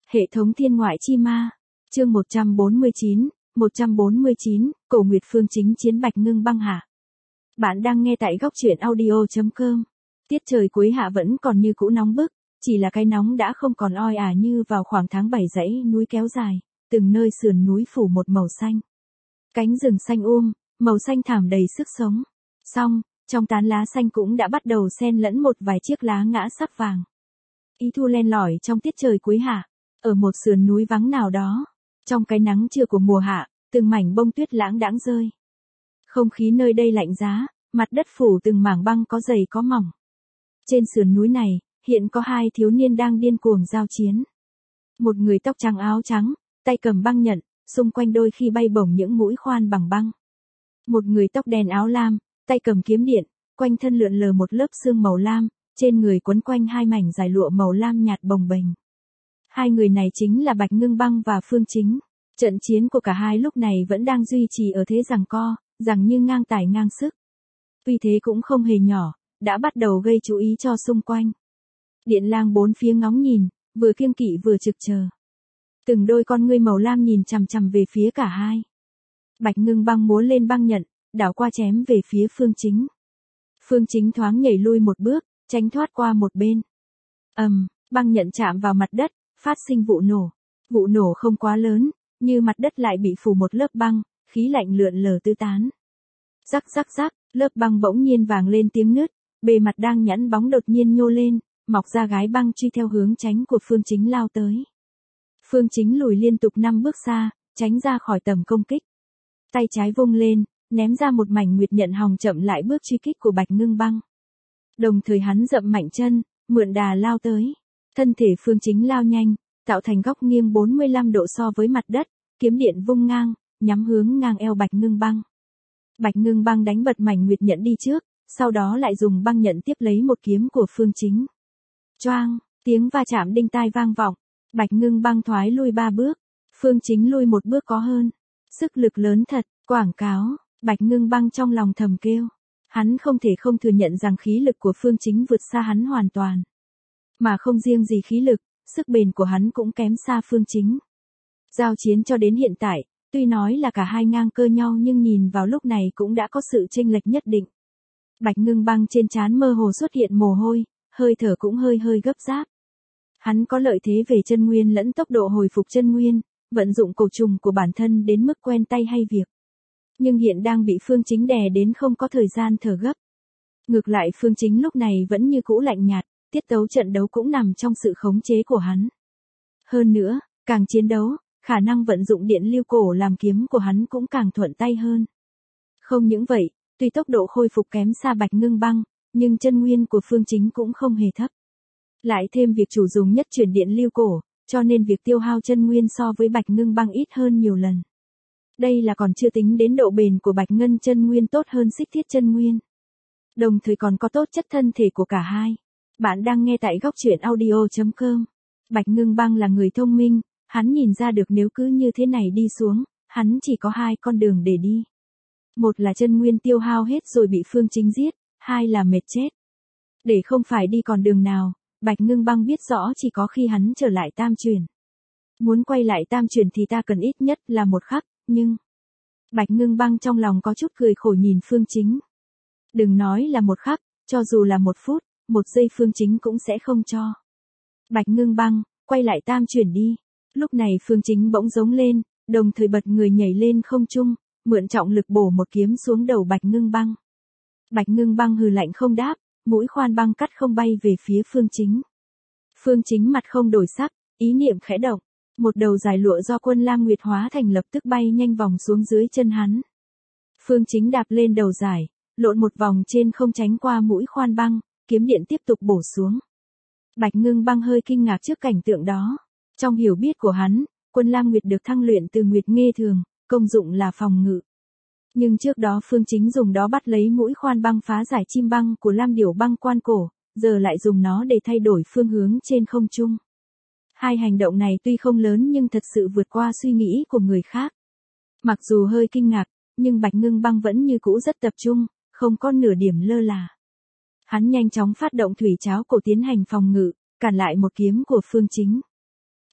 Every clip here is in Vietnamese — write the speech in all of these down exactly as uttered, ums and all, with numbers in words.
Hệ thống thiên ngoại chi ma. Chương một trăm bốn mươi chín, một trăm bốn mươi chín, Cổ Nguyệt Phương Chính chiến Bạch Ngưng Băng hạ. Bạn đang nghe tại góc truyện audio chấm com. Tiết trời cuối hạ vẫn còn như cũ nóng bức, chỉ là cái nóng đã không còn oi ả như vào khoảng tháng bảy dãy núi kéo dài, từng nơi sườn núi phủ một màu xanh. Cánh rừng xanh um, màu xanh thảm đầy sức sống. Xong, trong tán lá xanh cũng đã bắt đầu xen lẫn một vài chiếc lá ngã sắp vàng. Ý thu len lỏi trong tiết trời cuối hạ, ở một sườn núi vắng nào đó, trong cái nắng trưa của mùa hạ, từng mảnh bông tuyết lãng đãng rơi. Không khí nơi đây lạnh giá, mặt đất phủ từng mảng băng có dày có mỏng. Trên sườn núi này, hiện có hai thiếu niên đang điên cuồng giao chiến. Một người tóc trắng áo trắng, tay cầm băng nhận, xung quanh đôi khi bay bổng những mũi khoan bằng băng. Một người tóc đen áo lam, tay cầm kiếm điện, quanh thân lượn lờ một lớp sương màu lam, trên người quấn quanh hai mảnh dài lụa màu lam nhạt bồng bềnh. Hai người này chính là Bạch Ngưng Băng và Phương Chính. Trận chiến của cả hai lúc này vẫn đang duy trì ở thế giằng co, giằng như ngang tài ngang sức. Vì thế cũng không hề nhỏ, đã bắt đầu gây chú ý cho xung quanh. Điện lang bốn phía ngóng nhìn, vừa kiêng kỵ vừa trực chờ. Từng đôi con ngươi màu lam nhìn chằm chằm về phía cả hai. Bạch Ngưng Băng múa lên băng nhận, đảo qua chém về phía Phương Chính. Phương Chính thoáng nhảy lui một bước, tránh thoát qua một bên. Ầm, um, băng nhận chạm vào mặt đất, phát sinh vụ nổ. Vụ nổ không quá lớn, như mặt đất lại bị phủ một lớp băng, khí lạnh lượn lờ tứ tán. Rắc rắc rắc, lớp băng bỗng nhiên vàng lên tiếng nứt, bề mặt đang nhẵn bóng đột nhiên nhô lên, mọc ra gái băng truy theo hướng tránh của Phương Chính lao tới. Phương Chính lùi liên tục năm bước xa, tránh ra khỏi tầm công kích. Tay trái vung lên, ném ra một mảnh nguyệt nhận hòng chậm lại bước truy kích của Bạch Ngưng Băng. Đồng thời hắn dậm mạnh chân, mượn đà lao tới. Thân thể Phương Chính lao nhanh, tạo thành góc nghiêng bốn mươi lăm độ so với mặt đất, kiếm điện vung ngang, nhắm hướng ngang eo Bạch Ngưng Băng. Bạch Ngưng Băng đánh bật mảnh nguyệt nhận đi trước, sau đó lại dùng băng nhận tiếp lấy một kiếm của Phương Chính. Choang, tiếng va chạm đinh tai vang vọng, Bạch Ngưng Băng thoái lui ba bước, Phương Chính lui một bước có hơn. Sức lực lớn thật, quảng cáo, Bạch Ngưng Băng trong lòng thầm kêu. Hắn không thể không thừa nhận rằng khí lực của Phương Chính vượt xa hắn hoàn toàn. Mà không riêng gì khí lực, sức bền của hắn cũng kém xa Phương Chính. Giao chiến cho đến hiện tại, tuy nói là cả hai ngang cơ nhau nhưng nhìn vào lúc này cũng đã có sự chênh lệch nhất định. Bạch Ngưng Băng trên trán mơ hồ xuất hiện mồ hôi, hơi thở cũng hơi hơi gấp gáp. Hắn có lợi thế về chân nguyên lẫn tốc độ hồi phục chân nguyên, vận dụng cổ trùng của bản thân đến mức quen tay hay việc. Nhưng hiện đang bị Phương Chính đè đến không có thời gian thở gấp. Ngược lại Phương Chính lúc này vẫn như cũ lạnh nhạt, tiết tấu trận đấu cũng nằm trong sự khống chế của hắn. Hơn nữa, càng chiến đấu, khả năng vận dụng điện lưu cổ làm kiếm của hắn cũng càng thuận tay hơn. Không những vậy, tuy tốc độ khôi phục kém xa Bạch Ngưng Băng, nhưng chân nguyên của Phương Chính cũng không hề thấp. Lại thêm việc chủ dùng nhất chuyển điện lưu cổ, cho nên việc tiêu hao chân nguyên so với Bạch Ngưng Băng ít hơn nhiều lần. Đây là còn chưa tính đến độ bền của Bạch Ngân chân nguyên tốt hơn Xích Thiết chân nguyên. Đồng thời còn có tốt chất thân thể của cả hai. Bạn đang nghe tại góc truyện audio chấm com. Bạch Ngưng Băng là người thông minh, hắn nhìn ra được nếu cứ như thế này đi xuống, hắn chỉ có hai con đường để đi. Một là chân nguyên tiêu hao hết rồi bị Phương Chính giết, hai là mệt chết. Để không phải đi con đường nào, Bạch Ngưng Băng biết rõ chỉ có khi hắn trở lại tam truyền. Muốn quay lại tam truyền thì ta cần ít nhất là một khắc, nhưng... Bạch Ngưng Băng trong lòng có chút cười khổ nhìn Phương Chính. Đừng nói là một khắc, cho dù là một phút, một giây Phương Chính cũng sẽ không cho. Bạch Ngưng Băng, quay lại tam chuyển đi. Lúc này Phương Chính bỗng giống lên, đồng thời bật người nhảy lên không trung, mượn trọng lực bổ một kiếm xuống đầu Bạch Ngưng Băng. Bạch Ngưng Băng hừ lạnh không đáp, mũi khoan băng cắt không bay về phía Phương Chính. Phương Chính mặt không đổi sắc, ý niệm khẽ động, một đầu dài lụa do Quân Lam Nguyệt hóa thành lập tức bay nhanh vòng xuống dưới chân hắn. Phương Chính đạp lên đầu dài, lộn một vòng trên không tránh qua mũi khoan băng, kiếm điện tiếp tục bổ xuống. Bạch Ngưng Băng hơi kinh ngạc trước cảnh tượng đó. Trong hiểu biết của hắn, Quân Lam Nguyệt được thăng luyện từ Nguyệt Nghê Thường, công dụng là phòng ngự. Nhưng trước đó Phương Chính dùng đó bắt lấy mũi khoan băng phá giải chim băng của Lam Điểu Băng Quan Cổ, giờ lại dùng nó để thay đổi phương hướng trên không trung. Hai hành động này tuy không lớn nhưng thật sự vượt qua suy nghĩ của người khác. Mặc dù hơi kinh ngạc, nhưng Bạch Ngưng Băng vẫn như cũ rất tập trung, không có nửa điểm lơ là. Hắn nhanh chóng phát động thủy cháo cổ tiến hành phòng ngự, cản lại một kiếm của Phương Chính.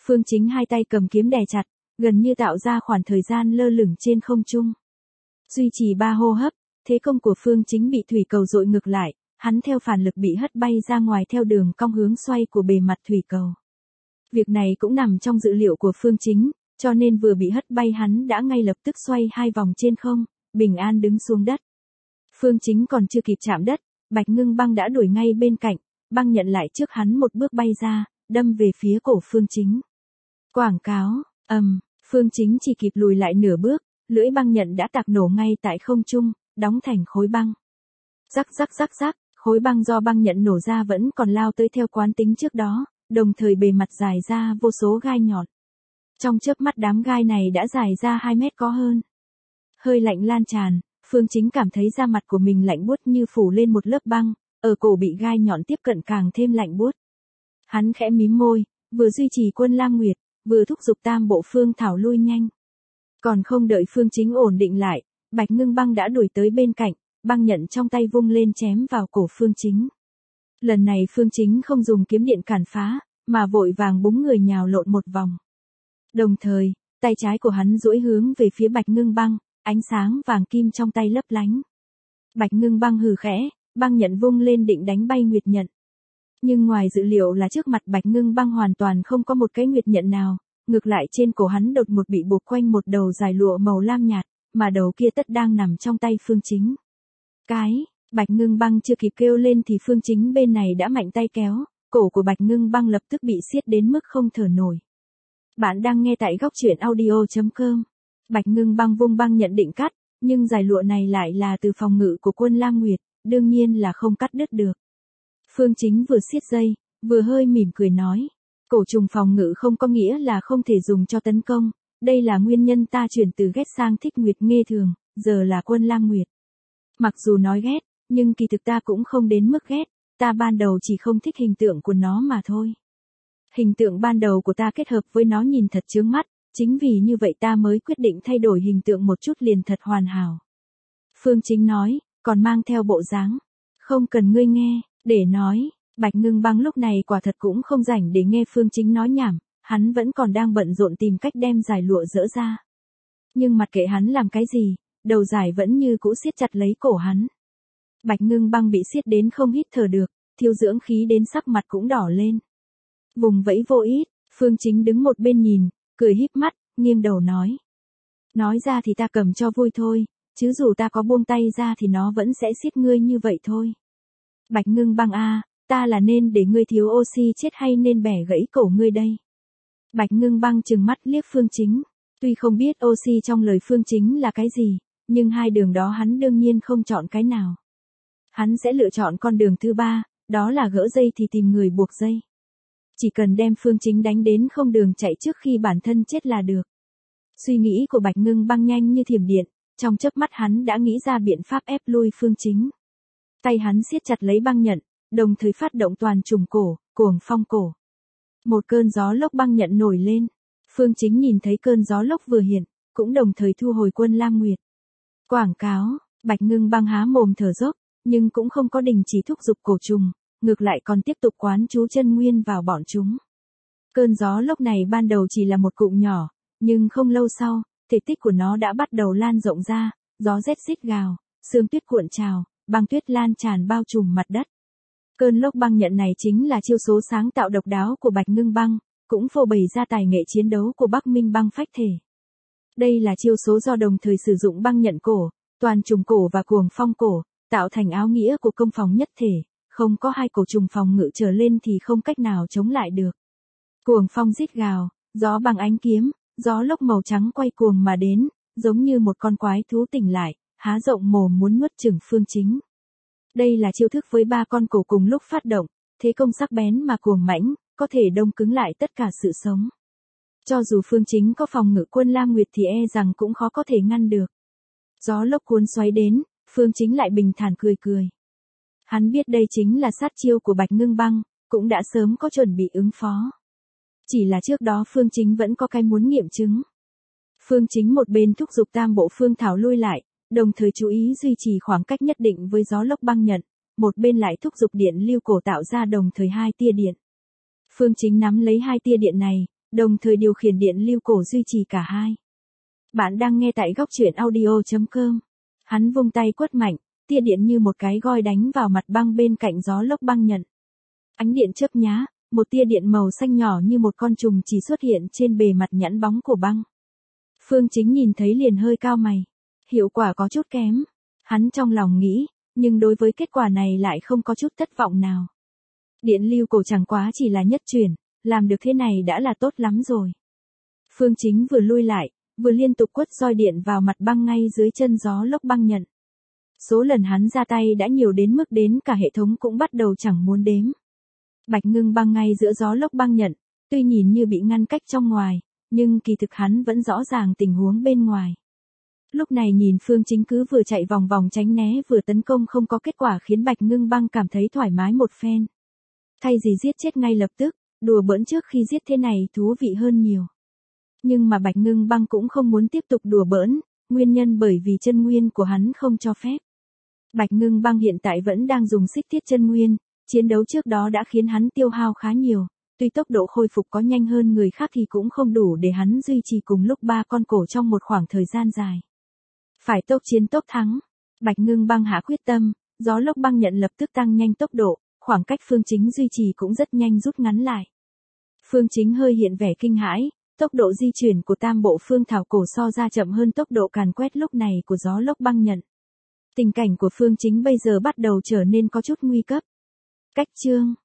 Phương Chính hai tay cầm kiếm đè chặt, gần như tạo ra khoảng thời gian lơ lửng trên không trung. Duy trì ba hô hấp, thế công của Phương Chính bị thủy cầu dội ngược lại, hắn theo phản lực bị hất bay ra ngoài theo đường cong hướng xoay của bề mặt thủy cầu. Việc này cũng nằm trong dự liệu của Phương Chính, cho nên vừa bị hất bay hắn đã ngay lập tức xoay hai vòng trên không, bình an đứng xuống đất. Phương Chính còn chưa kịp chạm đất, Bạch Ngưng Băng đã đuổi ngay bên cạnh, băng nhận lại trước hắn một bước bay ra, đâm về phía cổ Phương Chính. Quảng cáo, ầm, Phương Chính chỉ kịp lùi lại nửa bước, lưỡi băng nhận đã tạc nổ ngay tại không trung, đóng thành khối băng. Rắc rắc rắc rắc, khối băng do băng nhận nổ ra vẫn còn lao tới theo quán tính trước đó, đồng thời bề mặt dài ra vô số gai nhọn. Trong chớp mắt đám gai này đã dài ra hai mét có hơn. Hơi lạnh lan tràn, Phương Chính cảm thấy da mặt của mình lạnh buốt như phủ lên một lớp băng, ở cổ bị gai nhọn tiếp cận càng thêm lạnh buốt. Hắn khẽ mím môi, vừa duy trì Quân Lam Nguyệt, vừa thúc giục tam bộ phương thảo lui nhanh. Còn không đợi Phương Chính ổn định lại, Bạch Ngưng Băng đã đuổi tới bên cạnh, băng nhận trong tay vung lên chém vào cổ Phương Chính. Lần này Phương Chính không dùng kiếm điện cản phá, mà vội vàng búng người nhào lộn một vòng. Đồng thời, tay trái của hắn duỗi hướng về phía Bạch Ngưng Băng, ánh sáng vàng kim trong tay lấp lánh. Bạch Ngưng Băng hừ khẽ, băng nhận vung lên định đánh bay nguyệt nhận. Nhưng ngoài dự liệu là trước mặt Bạch Ngưng Băng hoàn toàn không có một cái nguyệt nhận nào, ngược lại trên cổ hắn đột ngột bị buộc quanh một đầu dài lụa màu lam nhạt, mà đầu kia tất đang nằm trong tay Phương Chính. Cái, Bạch Ngưng Băng chưa kịp kêu lên thì Phương Chính bên này đã mạnh tay kéo, cổ của Bạch Ngưng Băng lập tức bị siết đến mức không thở nổi. Bạn đang nghe tại góc truyện audio chấm com. Bạch Ngưng Băng vung băng nhận định cắt, nhưng dài lụa này lại là từ phòng ngự của Quân Lam Nguyệt, đương nhiên là không cắt đứt được. Phương Chính vừa siết dây, vừa hơi mỉm cười nói, cổ trùng phòng ngự không có nghĩa là không thể dùng cho tấn công, đây là nguyên nhân ta chuyển từ ghét sang thích Nguyệt Nghê Thường, giờ là Quân Lam Nguyệt. Mặc dù nói ghét, nhưng kỳ thực ta cũng không đến mức ghét, ta ban đầu chỉ không thích hình tượng của nó mà thôi. Hình tượng ban đầu của ta kết hợp với nó nhìn thật chướng mắt, chính vì như vậy ta mới quyết định thay đổi hình tượng một chút liền thật hoàn hảo. Phương Chính nói, còn mang theo bộ dáng. Không cần ngươi nghe, để nói, Bạch Ngưng Băng lúc này quả thật cũng không rảnh để nghe Phương Chính nói nhảm, hắn vẫn còn đang bận rộn tìm cách đem giải lụa dỡ ra. Nhưng mặc kệ hắn làm cái gì, đầu giải vẫn như cũ siết chặt lấy cổ hắn. Bạch Ngưng Băng bị siết đến không hít thở được, thiếu dưỡng khí đến sắc mặt cũng đỏ lên. Vùng vẫy vô ít, Phương Chính đứng một bên nhìn, cười híp mắt, nghiêng đầu nói. Nói ra thì ta cầm cho vui thôi, chứ dù ta có buông tay ra thì nó vẫn sẽ siết ngươi như vậy thôi. Bạch Ngưng Băng a, ta là nên để ngươi thiếu oxy chết hay nên bẻ gãy cổ ngươi đây? Bạch Ngưng Băng trừng mắt liếc Phương Chính, tuy không biết oxy trong lời Phương Chính là cái gì, nhưng hai đường đó hắn đương nhiên không chọn cái nào. Hắn sẽ lựa chọn con đường thứ ba, đó là gỡ dây thì tìm người buộc dây. Chỉ cần đem Phương Chính đánh đến không đường chạy trước khi bản thân chết là được. Suy nghĩ của Bạch Ngưng Băng nhanh như thiểm điện, trong chớp mắt hắn đã nghĩ ra biện pháp ép lui Phương Chính. Tay hắn siết chặt lấy băng nhận, đồng thời phát động toàn trùng cổ, cuồng phong cổ. Một cơn gió lốc băng nhận nổi lên. Phương Chính nhìn thấy cơn gió lốc vừa hiện, cũng đồng thời thu hồi Quân Lam Nguyệt. Quảng cáo, Bạch Ngưng Băng há mồm thở dốc, nhưng cũng không có đình chỉ thúc giục cổ trùng, ngược lại còn tiếp tục quán chú chân nguyên vào bọn chúng. Cơn gió lốc này ban đầu chỉ là một cụm nhỏ, nhưng không lâu sau, thể tích của nó đã bắt đầu lan rộng ra, gió rét rít gào, sương tuyết cuộn trào, băng tuyết lan tràn bao trùm mặt đất. Cơn lốc băng nhận này chính là chiêu số sáng tạo độc đáo của Bạch Ngưng Băng, cũng phô bày ra tài nghệ chiến đấu của Bắc Minh Băng Phách Thể. Đây là chiêu số do đồng thời sử dụng băng nhận cổ, toàn trùng cổ và cuồng phong cổ, tạo thành áo nghĩa của công phòng nhất thể, không có hai cổ trùng phòng ngự trở lên thì không cách nào chống lại được. Cuồng phong rít gào, gió bằng ánh kiếm, gió lốc màu trắng quay cuồng mà đến, giống như một con quái thú tỉnh lại, há rộng mồm muốn nuốt chửng Phương Chính. Đây là chiêu thức với ba con cổ cùng lúc phát động, thế công sắc bén mà cuồng mãnh, có thể đông cứng lại tất cả sự sống. Cho dù Phương Chính có phòng ngự Quân Lam Nguyệt thì e rằng cũng khó có thể ngăn được. Gió lốc cuốn xoáy đến, Phương Chính lại bình thản cười cười. Hắn biết đây chính là sát chiêu của Bạch Ngưng Băng, cũng đã sớm có chuẩn bị ứng phó. Chỉ là trước đó Phương Chính vẫn có cái muốn nghiệm chứng. Phương Chính một bên thúc giục tam bộ phương thảo lui lại, đồng thời chú ý duy trì khoảng cách nhất định với gió lốc băng nhận, một bên lại thúc giục điện lưu cổ tạo ra đồng thời hai tia điện. Phương Chính nắm lấy hai tia điện này, đồng thời điều khiển điện lưu cổ duy trì cả hai. Bạn đang nghe tại góc truyện audio.com. Hắn vung tay quất mạnh, tia điện như một cái goi đánh vào mặt băng bên cạnh gió lốc băng nhận. Ánh điện chớp nhá, một tia điện màu xanh nhỏ như một con trùng chỉ xuất hiện trên bề mặt nhẵn bóng của băng. Phương Chính nhìn thấy liền hơi cao mày. Hiệu quả có chút kém. Hắn trong lòng nghĩ, nhưng đối với kết quả này lại không có chút thất vọng nào. Điện lưu cổ chẳng quá chỉ là nhất chuyển, làm được thế này đã là tốt lắm rồi. Phương Chính vừa lui lại, vừa liên tục quất roi điện vào mặt băng ngay dưới chân gió lốc băng nhận. Số lần hắn ra tay đã nhiều đến mức đến cả hệ thống cũng bắt đầu chẳng muốn đếm. Bạch ngưng băng ngay giữa gió lốc băng nhận, tuy nhìn như bị ngăn cách trong ngoài, nhưng kỳ thực hắn vẫn rõ ràng tình huống bên ngoài. Lúc này nhìn Phương Chính cứ vừa chạy vòng vòng tránh né vừa tấn công không có kết quả khiến Bạch ngưng băng cảm thấy thoải mái một phen. Thay gì giết chết ngay lập tức, đùa bỡn trước khi giết thế này thú vị hơn nhiều. Nhưng mà Bạch ngưng băng cũng không muốn tiếp tục đùa bỡn, nguyên nhân bởi vì chân nguyên của hắn không cho phép. Bạch ngưng băng hiện tại vẫn đang dùng xích thiết chân nguyên, chiến đấu trước đó đã khiến hắn tiêu hao khá nhiều, tuy tốc độ khôi phục có nhanh hơn người khác thì cũng không đủ để hắn duy trì cùng lúc ba con cổ trong một khoảng thời gian dài. Phải tốc chiến tốc thắng. Bạch ngưng băng hạ quyết tâm, gió lốc băng nhận lập tức tăng nhanh tốc độ, khoảng cách Phương Chính duy trì cũng rất nhanh rút ngắn lại. Phương Chính hơi hiện vẻ kinh hãi, tốc độ di chuyển của tam bộ phương thảo cổ so ra chậm hơn tốc độ càn quét lúc này của gió lốc băng nhận. Tình cảnh của Phương Chính bây giờ bắt đầu trở nên có chút nguy cấp. Cách chương